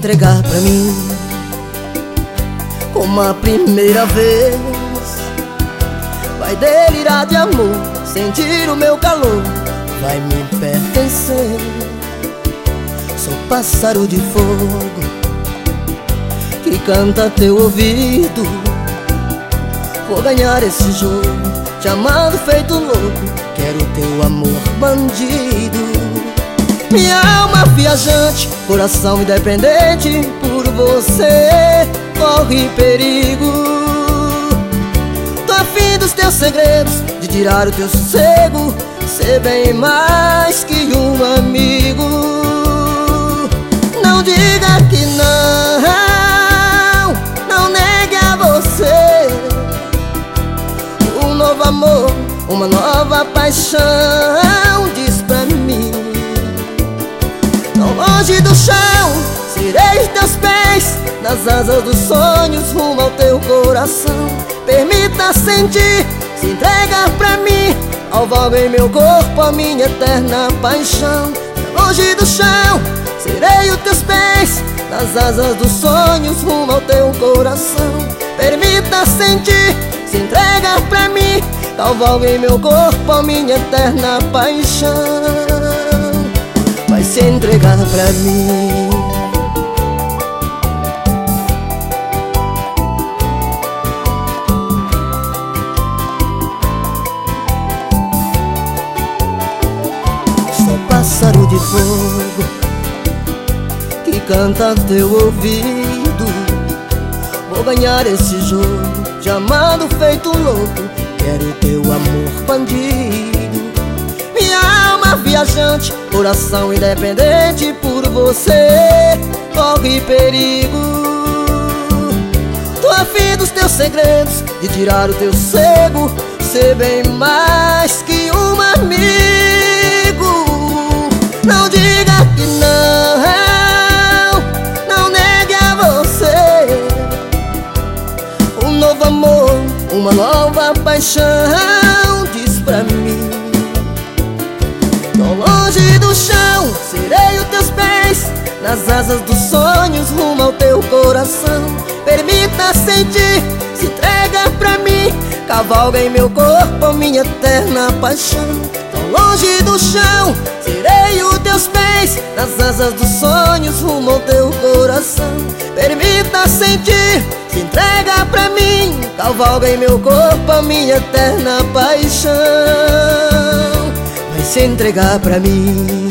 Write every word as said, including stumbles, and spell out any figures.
entregar pra mim como a primeira vez. Vai delirar de amor, sentir o meu calor, vai me pertencer. Sou pássaro de fogo que canta teu ouvido. Vou ganhar esse jogo, te amando feito louco, quero teu amor bandido. Minha alma viajante, coração independente, por você corre perigo. Tô afim dos teus segredos, de tirar o teu sossego, ser bem mais que um amigo. Não diga que não, não negue a você um novo amor, uma nova paixão. Diz pra mim, tão longe do chão, serei teus pés, nas asas dos sonhos, rumo ao teu coração. Permita sentir, se entrega pra mim, alvoga em meu corpo a minha eterna paixão. Longe do chão, serei os teus pés, nas asas dos sonhos, rumo ao teu coração. Permita sentir, se entrega pra mim, alvoga em meu corpo a minha eterna paixão. Vai se entregar pra mim. Sou pássaro de fogo que canta teu ouvido. Vou ganhar esse jogo, te amando feito louco, quero teu amor bandido. Minha alma viajante, coração independente, por você corre perigo. Tô afim dos teus segredos, de tirar o teu sossego, ser bem mais que um amigo. Não diga que não, não negue a você um novo amor, uma nova paixão. Diz pra mim, tão longe do chão, serei os teus pés, nas asas dos sonhos, rumo ao teu coração. Permita sentir, se entrega pra mim, cavalga em meu corpo a minha eterna paixão. Tão longe do chão, serei os teus pés, nas asas dos sonhos, rumo ao teu coração. Permita sentir, se entrega pra mim, cavalga em meu corpo a minha eterna paixão. Vai se entregar pra mim.